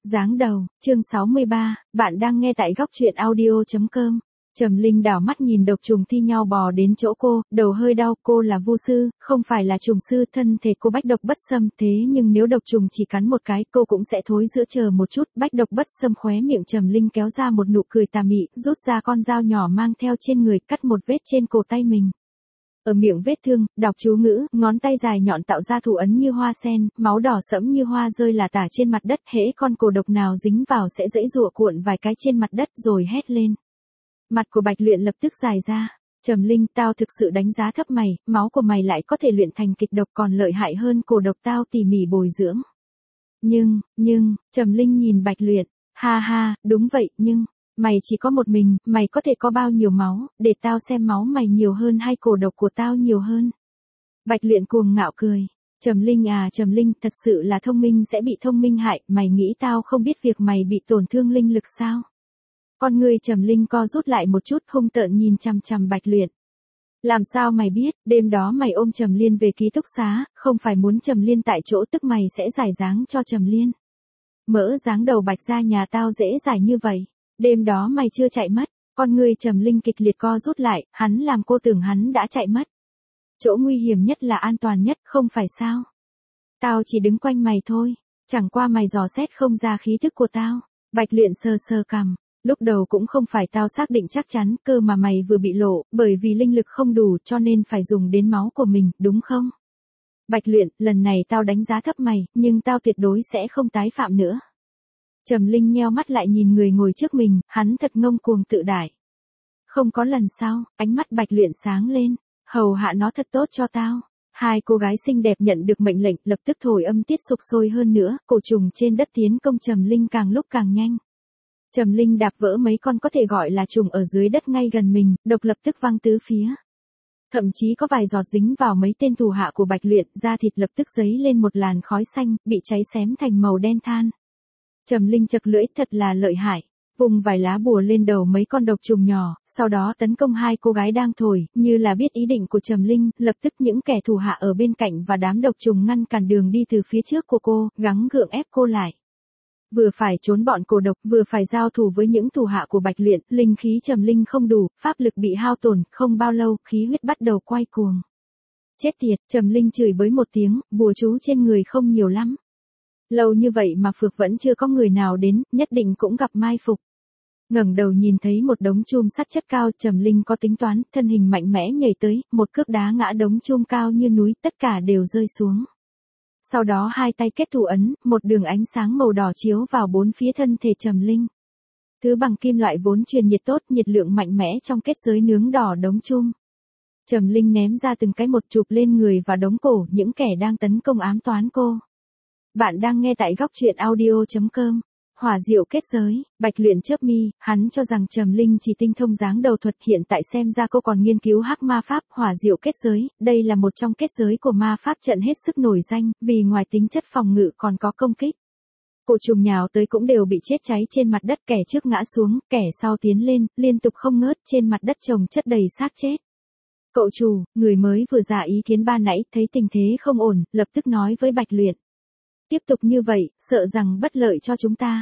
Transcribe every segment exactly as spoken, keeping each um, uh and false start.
Giáng đầu, chương sáu mươi ba, bạn đang nghe tại góc truyện audio chấm com. Trầm Linh đảo mắt nhìn độc trùng thi nhau bò đến chỗ cô, đầu hơi đau, cô là vu sư, không phải là trùng sư, thân thể cô bách độc bất xâm, thế nhưng nếu độc trùng chỉ cắn một cái, cô cũng sẽ thối giữa. Chờ một chút, bách độc bất xâm khóe miệng Trầm Linh kéo ra một nụ cười tà mị, rút ra con dao nhỏ mang theo trên người, cắt một vết trên cổ tay mình. Ở miệng vết thương, đọc chú ngữ, ngón tay dài nhọn tạo ra thủ ấn như hoa sen, máu đỏ sẫm như hoa rơi lả tả trên mặt đất, hễ con cổ độc nào dính vào sẽ giãy giụa cuộn vài cái trên mặt đất rồi hét lên. Mặt của Bạch Luyện lập tức dài ra. Trầm Linh, tao thực sự đánh giá thấp mày, máu của mày lại có thể luyện thành kịch độc còn lợi hại hơn cổ độc tao tỉ mỉ bồi dưỡng. Nhưng, nhưng, Trầm Linh nhìn Bạch Luyện, ha ha, đúng vậy, nhưng, mày chỉ có một mình, mày có thể có bao nhiêu máu, để tao xem máu mày nhiều hơn hay cổ độc của tao nhiều hơn. Bạch Luyện cuồng ngạo cười. Trầm Linh à, Trầm Linh, thật sự là thông minh sẽ bị thông minh hại, mày nghĩ tao không biết việc mày bị tổn thương linh lực sao? Con người Trầm Linh co rút lại một chút, hung tợn nhìn chằm chằm Bạch Luyện. Làm sao mày biết, đêm đó mày ôm Trầm Liên về ký túc xá, không phải muốn Trầm Liên tại chỗ tức mày sẽ giải dáng cho Trầm Liên. Mỡ dáng đầu Bạch ra nhà tao dễ giải như vậy. Đêm đó mày chưa chạy mất, con người Trầm Linh kịch liệt co rút lại, hắn làm cô tưởng hắn đã chạy mất. Chỗ nguy hiểm nhất là an toàn nhất, không phải sao? Tao chỉ đứng quanh mày thôi, chẳng qua mày dò xét không ra khí thức của tao. Bạch Luyện sờ sờ cằm, lúc đầu cũng không phải tao xác định chắc chắn, cơ mà mày vừa bị lộ, bởi vì linh lực không đủ cho nên phải dùng đến máu của mình, đúng không? Bạch Luyện, lần này tao đánh giá thấp mày, nhưng tao tuyệt đối sẽ không tái phạm nữa. Trầm Linh nheo mắt lại nhìn người ngồi trước mình, hắn thật ngông cuồng tự đại. Không có lần sau, ánh mắt Bạch Luyện sáng lên, hầu hạ nó thật tốt cho tao. Hai cô gái xinh đẹp nhận được mệnh lệnh, lập tức thổi âm tiết sục sôi hơn nữa, cổ trùng trên đất tiến công Trầm Linh càng lúc càng nhanh. Trầm Linh đạp vỡ mấy con có thể gọi là trùng ở dưới đất ngay gần mình, độc lập tức văng tứ phía. Thậm chí có vài giọt dính vào mấy tên thủ hạ của Bạch Luyện, da thịt lập tức dấy lên một làn khói xanh, bị cháy xém thành màu đen than. Trầm Linh chật lưỡi, thật là lợi hại. Vùng vài lá bùa lên đầu mấy con độc trùng nhỏ, sau đó tấn công hai cô gái đang thổi, như là biết ý định của Trầm Linh, lập tức những kẻ thủ hạ ở bên cạnh và đám độc trùng ngăn cản đường đi từ phía trước của cô, gắng gượng ép cô lại. Vừa phải trốn bọn cổ độc, vừa phải giao thủ với những thủ hạ của Bạch Luyện, linh khí Trầm Linh không đủ, pháp lực bị hao tổn, không bao lâu, khí huyết bắt đầu quay cuồng. Chết tiệt, Trầm Linh chửi bới một tiếng, bùa chú trên người không nhiều lắm. Lâu như vậy mà phược vẫn chưa có người nào đến, nhất định cũng gặp mai phục. Ngẩng đầu nhìn thấy một đống chum sắt chất cao, Trầm Linh có tính toán, thân hình mạnh mẽ nhảy tới, một cước đá ngã đống chum cao như núi, tất cả đều rơi xuống. Sau đó hai tay kết thủ ấn, một đường ánh sáng màu đỏ chiếu vào bốn phía thân thể Trầm Linh. Thứ bằng kim loại vốn truyền nhiệt tốt, nhiệt lượng mạnh mẽ trong kết giới nướng đỏ đống chum. Trầm Linh ném ra từng cái một, chụp lên người và đống cổ những kẻ đang tấn công ám toán cô. Bạn đang nghe tại góc truyện audio chấm com. Hỏa diệu kết giới, Bạch Luyện chớp mi, hắn cho rằng Trầm Linh chỉ tinh thông dáng đầu thuật, hiện tại xem ra cô còn nghiên cứu hắc ma pháp. Hỏa diệu kết giới, đây là một trong kết giới của ma pháp trận hết sức nổi danh, vì ngoài tính chất phòng ngự còn có công kích. Cổ trùng nhào tới cũng đều bị chết cháy trên mặt đất, kẻ trước ngã xuống, kẻ sau tiến lên, liên tục không ngớt, trên mặt đất chồng chất đầy xác chết. Cậu chủ, người mới vừa ra ý kiến ban nãy, thấy tình thế không ổn, lập tức nói với Bạch Luyện. Tiếp tục như vậy, sợ rằng bất lợi cho chúng ta.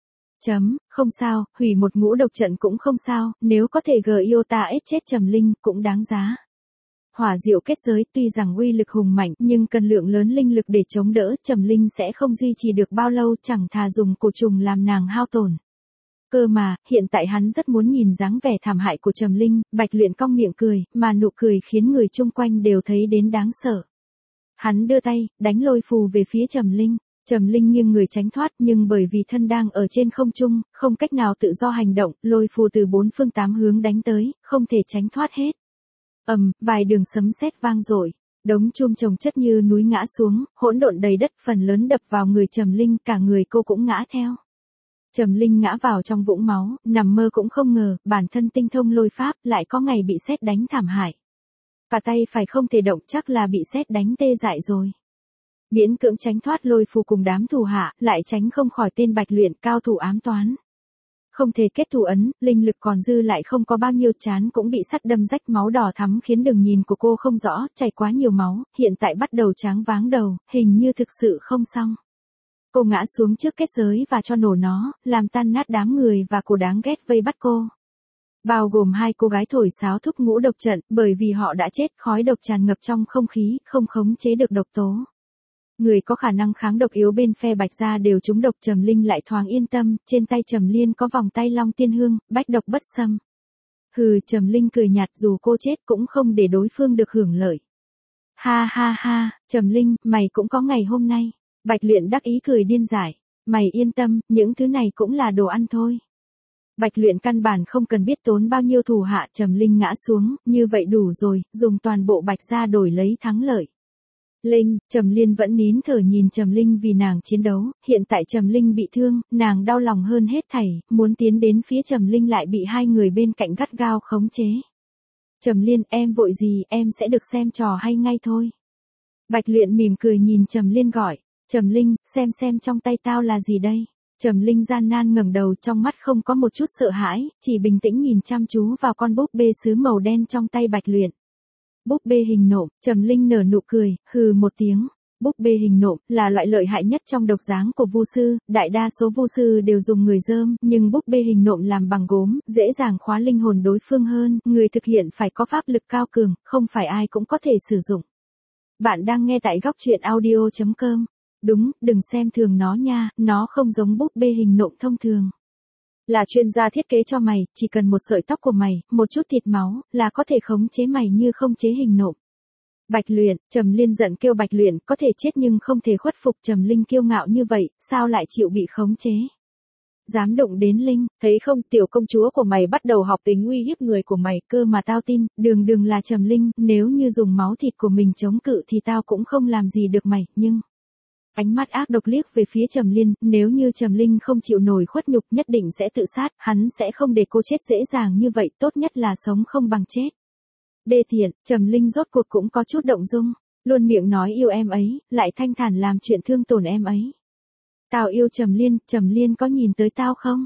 Chấm, không sao, hủy một ngũ độc trận cũng không sao, nếu có thể gờ iota ết chết Trầm Linh, cũng đáng giá. Hỏa diệu kết giới tuy rằng uy lực hùng mạnh, nhưng cần lượng lớn linh lực để chống đỡ, Trầm Linh sẽ không duy trì được bao lâu, chẳng thà dùng cổ trùng làm nàng hao tổn. Cơ mà, hiện tại hắn rất muốn nhìn dáng vẻ thảm hại của Trầm Linh, Bạch Luyện cong miệng cười, mà nụ cười khiến người chung quanh đều thấy đến đáng sợ. Hắn đưa tay, đánh lôi phù về phía Trầm Linh. Trầm Linh nghiêng người tránh thoát, nhưng bởi vì thân đang ở trên không trung, không cách nào tự do hành động, lôi phù từ bốn phương tám hướng đánh tới, không thể tránh thoát hết. Ầm, vài đường sấm sét vang dội, đống chum chồng chất như núi ngã xuống, hỗn độn đầy đất, phần lớn đập vào người Trầm Linh, cả người cô cũng ngã theo. Trầm Linh ngã vào trong vũng máu, nằm mơ cũng không ngờ, bản thân tinh thông lôi pháp, lại có ngày bị sét đánh thảm hại. Cả tay phải không thể động, chắc là bị sét đánh tê dại rồi. Miễn cưỡng tránh thoát lôi phù cùng đám thủ hạ, lại tránh không khỏi tên Bạch Luyện, cao thủ ám toán. Không thể kết thủ ấn, linh lực còn dư lại không có bao nhiêu, chán cũng bị sắt đâm rách, máu đỏ thắm khiến đường nhìn của cô không rõ, chảy quá nhiều máu, hiện tại bắt đầu choáng váng đầu, hình như thực sự không xong. Cô ngã xuống trước kết giới và cho nổ nó, làm tan nát đám người và cô đáng ghét vây bắt cô. Bao gồm hai cô gái thổi sáo thúc ngũ độc trận, bởi vì họ đã chết, khói độc tràn ngập trong không khí, không khống chế được độc tố. Người có khả năng kháng độc yếu bên phe Bạch Gia đều trúng độc. Trầm Linh lại thoáng yên tâm, trên tay Trầm Liên có vòng tay Long Tiên Hương, bách độc bất xâm. Hừ, Trầm Linh cười nhạt, dù cô chết cũng không để đối phương được hưởng lợi. Ha ha ha, Trầm Linh, mày cũng có ngày hôm nay. Bạch Luyện đắc ý cười điên dại. Mày yên tâm, những thứ này cũng là đồ ăn thôi. Bạch Luyện căn bản không cần biết tốn bao nhiêu thủ hạ. Trầm Linh ngã xuống, như vậy đủ rồi, dùng toàn bộ Bạch Gia đổi lấy thắng lợi. Linh, Trầm Liên vẫn nín thở nhìn Trầm Linh vì nàng chiến đấu, hiện tại Trầm Linh bị thương, nàng đau lòng hơn hết thảy, muốn tiến đến phía Trầm Linh lại bị hai người bên cạnh gắt gao khống chế. Trầm Liên, em vội gì, em sẽ được xem trò hay ngay thôi. Bạch Luyện mỉm cười nhìn Trầm Liên gọi, Trầm Linh, xem xem trong tay tao là gì đây. Trầm Linh gian nan ngẩng đầu, trong mắt không có một chút sợ hãi, chỉ bình tĩnh nhìn chăm chú vào con búp bê sứ màu đen trong tay Bạch Luyện. Búp bê hình nộm. Trầm Linh nở nụ cười, hừ một tiếng. Búp bê hình nộm là loại lợi hại nhất trong độc dáng của vu sư, đại đa số vu sư đều dùng người dơm, nhưng búp bê hình nộm làm bằng gốm, dễ dàng khóa linh hồn đối phương hơn, người thực hiện phải có pháp lực cao cường, không phải ai cũng có thể sử dụng. Bạn đang nghe tại góc truyện audio chấm com. Đúng, đừng xem thường nó nha, nó không giống búp bê hình nộm thông thường. Là chuyên gia thiết kế cho mày, chỉ cần một sợi tóc của mày, một chút thịt máu, là có thể khống chế mày như không chế hình nộm. Bạch Luyện, Trầm Liên giận kêu Bạch Luyện, có thể chết nhưng không thể khuất phục. Trầm Linh kiêu ngạo như vậy, sao lại chịu bị khống chế? Dám động đến Linh, thấy không, tiểu công chúa của mày bắt đầu học tính uy hiếp người của mày, cơ mà tao tin, đường đường là Trầm Linh, nếu như dùng máu thịt của mình chống cự thì tao cũng không làm gì được mày, nhưng... Ánh mắt ác độc liếc về phía Trầm Liên, nếu như Trầm Linh không chịu nổi khuất nhục nhất định sẽ tự sát, hắn sẽ không để cô chết dễ dàng như vậy, tốt nhất là sống không bằng chết. Đê tiện, Trầm Linh rốt cuộc cũng có chút động dung, luôn miệng nói yêu em ấy, lại thanh thản làm chuyện thương tổn em ấy. Tao yêu Trầm Liên, Trầm Liên có nhìn tới tao không?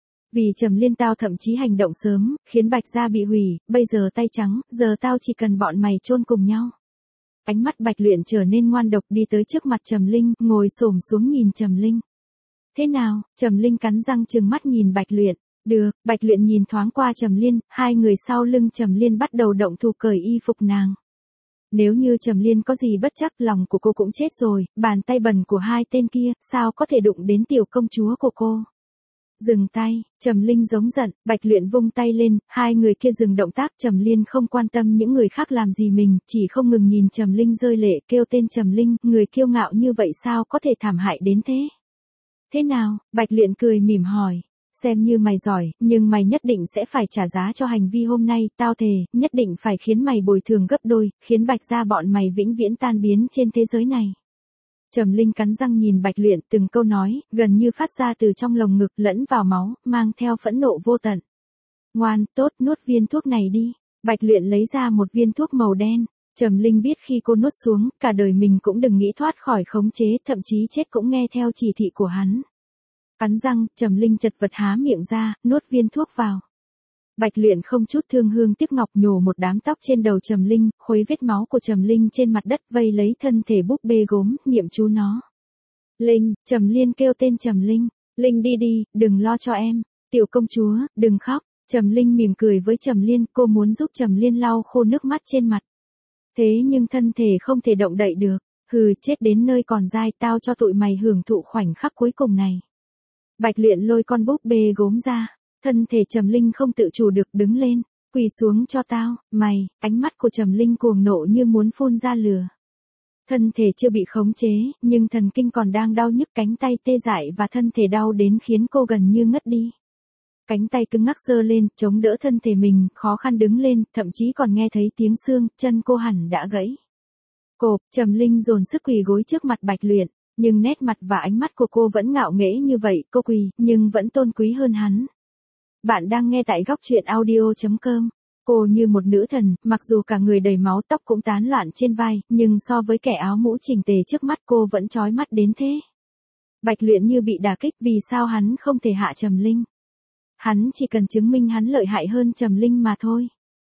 Vì Trầm Liên tao thậm chí hành động sớm, khiến Bạch Gia bị hủy, bây giờ tay trắng, giờ tao chỉ cần bọn mày chôn cùng nhau. Ánh mắt Bạch Luyện trở nên ngoan độc, đi tới trước mặt Trầm Linh, ngồi xổm xuống nhìn Trầm Linh. Thế nào? Trầm Linh cắn răng trừng mắt nhìn Bạch Luyện. Được, Bạch Luyện nhìn thoáng qua Trầm Liên, hai người sau lưng Trầm Liên bắt đầu động thủ cởi y phục nàng. Nếu như Trầm Liên có gì bất chắc, lòng của cô cũng chết rồi, bàn tay bẩn của hai tên kia, sao có thể đụng đến tiểu công chúa của cô. Dừng tay, Trầm Linh giống giận, Bạch Luyện vung tay lên, hai người kia dừng động tác. Trầm Liên không quan tâm những người khác làm gì mình, chỉ không ngừng nhìn Trầm Linh rơi lệ, kêu tên Trầm Linh, người kiêu ngạo như vậy sao có thể thảm hại đến thế. Thế nào? Bạch Luyện cười mỉm hỏi. Xem như mày giỏi, nhưng mày nhất định sẽ phải trả giá cho hành vi hôm nay, tao thề, nhất định phải khiến mày bồi thường gấp đôi, khiến Bạch Gia bọn mày vĩnh viễn tan biến trên thế giới này. Trầm Linh cắn răng nhìn Bạch Luyện, từng câu nói, gần như phát ra từ trong lồng ngực lẫn vào máu, mang theo phẫn nộ vô tận. Ngoan, tốt, nuốt viên thuốc này đi. Bạch Luyện lấy ra một viên thuốc màu đen. Trầm Linh biết khi cô nuốt xuống, cả đời mình cũng đừng nghĩ thoát khỏi khống chế, thậm chí chết cũng nghe theo chỉ thị của hắn. Cắn răng, Trầm Linh chật vật há miệng ra, nuốt viên thuốc vào. Bạch Luyện không chút thương hương tiếc ngọc nhổ một đám tóc trên đầu Trầm Linh, khuấy vết máu của Trầm Linh trên mặt đất, vây lấy thân thể búp bê gốm, niệm chú nó. Linh, Trầm Liên kêu tên Trầm Linh. Linh đi đi, đừng lo cho em. Tiểu công chúa, đừng khóc. Trầm Linh mỉm cười với Trầm Liên, cô muốn giúp Trầm Liên lau khô nước mắt trên mặt. Thế nhưng thân thể không thể động đậy được. Hừ, chết đến nơi còn dai, tao cho tụi mày hưởng thụ khoảnh khắc cuối cùng này. Bạch Luyện lôi con búp bê gốm ra. Thân thể Trầm Linh không tự chủ được đứng lên, quỳ xuống cho tao, mày. Ánh mắt của Trầm Linh cuồng nộ như muốn phun ra lửa. Thân thể chưa bị khống chế, nhưng thần kinh còn đang đau nhức, cánh tay tê dại và thân thể đau đến khiến cô gần như ngất đi. Cánh tay cứng ngắc giơ lên, chống đỡ thân thể mình, khó khăn đứng lên, thậm chí còn nghe thấy tiếng xương, chân cô hẳn đã gãy. Cộp, Trầm Linh dồn sức quỳ gối trước mặt Bạch Luyện, nhưng nét mặt và ánh mắt của cô vẫn ngạo nghễ như vậy, cô quỳ, nhưng vẫn tôn quý hơn hắn. Bạn đang nghe tại góc truyện audio chấm com. Cô như một nữ thần, mặc dù cả người đầy máu, tóc cũng tán loạn trên vai, nhưng so với kẻ áo mũ chỉnh tề trước mắt cô vẫn chói mắt đến thế. Bạch Luyện như bị đả kích, vì sao hắn không thể hạ Trầm Linh? Hắn chỉ cần chứng minh hắn lợi hại hơn Trầm Linh mà thôi.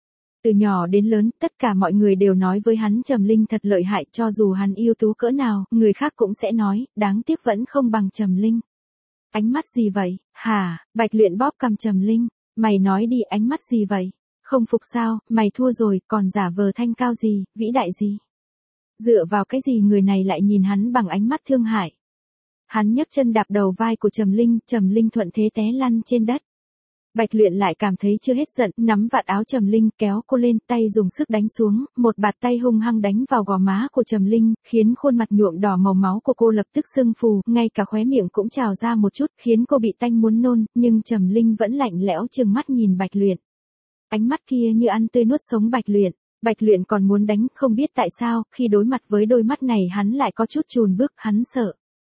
Từ nhỏ đến lớn, tất cả mọi người đều nói với hắn Trầm Linh thật lợi hại, cho dù hắn ưu tú cỡ nào, người khác cũng sẽ nói, đáng tiếc vẫn không bằng Trầm Linh. Ánh mắt gì vậy, hả? Bạch Luyện bóp cằm Trầm Linh, mày nói đi, ánh mắt gì vậy? Không phục sao, mày thua rồi, còn giả vờ thanh cao gì, vĩ đại gì? Dựa vào cái gì người này lại nhìn hắn bằng ánh mắt thương hại? Hắn nhấc chân đạp đầu vai của Trầm Linh, Trầm Linh thuận thế té lăn trên đất. Bạch Luyện lại cảm thấy chưa hết giận, nắm vạt áo Trầm Linh kéo cô lên, tay dùng sức đánh xuống, một bạt tay hung hăng đánh vào gò má của Trầm Linh, khiến khuôn mặt nhuộm đỏ màu máu của cô lập tức sưng phù, ngay cả khóe miệng cũng trào ra một chút, khiến cô bị tanh muốn nôn, nhưng Trầm Linh vẫn lạnh lẽo trừng mắt nhìn Bạch Luyện. Ánh mắt kia như ăn tươi nuốt sống Bạch Luyện. Bạch Luyện còn muốn đánh, không biết tại sao, khi đối mặt với đôi mắt này hắn lại có chút chùn bước, hắn sợ.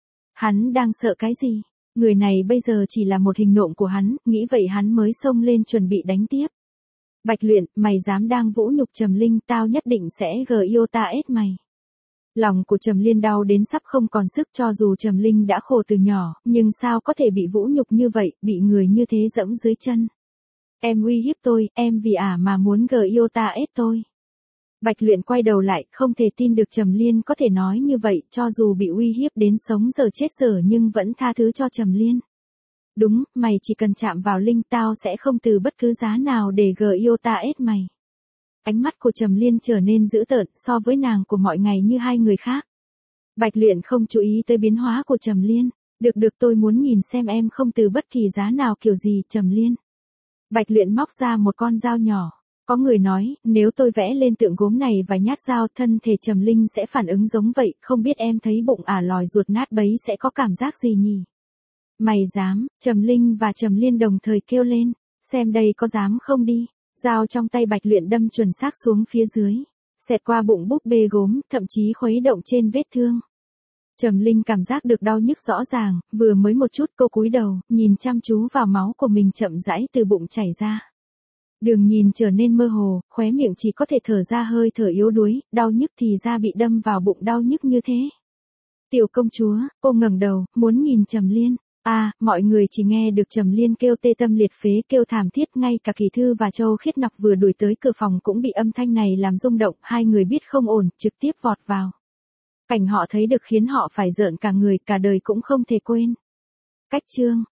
Hắn đang sợ cái gì? Người này bây giờ chỉ là một hình nộm của hắn, nghĩ vậy hắn mới xông lên chuẩn bị đánh tiếp. Bạch Luyện, mày dám đang vũ nhục Trầm Linh, tao nhất định sẽ giết mày. Lòng của Trầm Liên đau đến sắp không còn sức, cho dù Trầm Linh đã khổ từ nhỏ, nhưng sao có thể bị vũ nhục như vậy, bị người như thế dẫm dưới chân. Em uy hiếp tôi, em vì ả mà muốn giết tôi. Bạch Luyện quay đầu lại, không thể tin được Trầm Liên có thể nói như vậy, cho dù bị uy hiếp đến sống giờ chết giờ nhưng vẫn tha thứ cho Trầm Liên. Đúng, mày chỉ cần chạm vào Linh tao sẽ không từ bất cứ giá nào để giết mày. Ánh mắt của Trầm Liên trở nên dữ tợn so với nàng của mọi ngày như hai người khác. Bạch Luyện không chú ý tới biến hóa của Trầm Liên. Được được, tôi muốn nhìn xem em không từ bất kỳ giá nào kiểu gì, Trầm Liên. Bạch Luyện móc ra một con dao nhỏ. Có người nói, nếu tôi vẽ lên tượng gốm này và nhát dao, thân thể Trầm Linh sẽ phản ứng giống vậy, không biết em thấy bụng ả lòi ruột nát bấy sẽ có cảm giác gì nhỉ? Mày dám? Trầm Linh và Trầm Liên đồng thời kêu lên, xem đây có dám không đi. Dao trong tay Bạch Luyện đâm chuẩn xác xuống phía dưới, xẹt qua bụng búp bê gốm, thậm chí khuấy động trên vết thương. Trầm Linh cảm giác được đau nhức rõ ràng, vừa mới một chút cô cúi đầu, nhìn chăm chú vào máu của mình chậm rãi từ bụng chảy ra. Đường nhìn trở nên mơ hồ, khóe miệng chỉ có thể thở ra hơi thở yếu đuối, đau nhức thì ra bị đâm vào bụng đau nhức như thế. Tiểu công chúa, cô ngẩng đầu, muốn nhìn Trầm Liên. À, mọi người chỉ nghe được Trầm Liên kêu tê tâm liệt phế, kêu thảm thiết, ngay cả Kỳ Thư và Châu Khiết Nặc vừa đuổi tới cửa phòng cũng bị âm thanh này làm rung động, hai người biết không ổn, trực tiếp vọt vào. Cảnh họ thấy được khiến họ phải rợn cả người, cả đời cũng không thể quên. Cách chương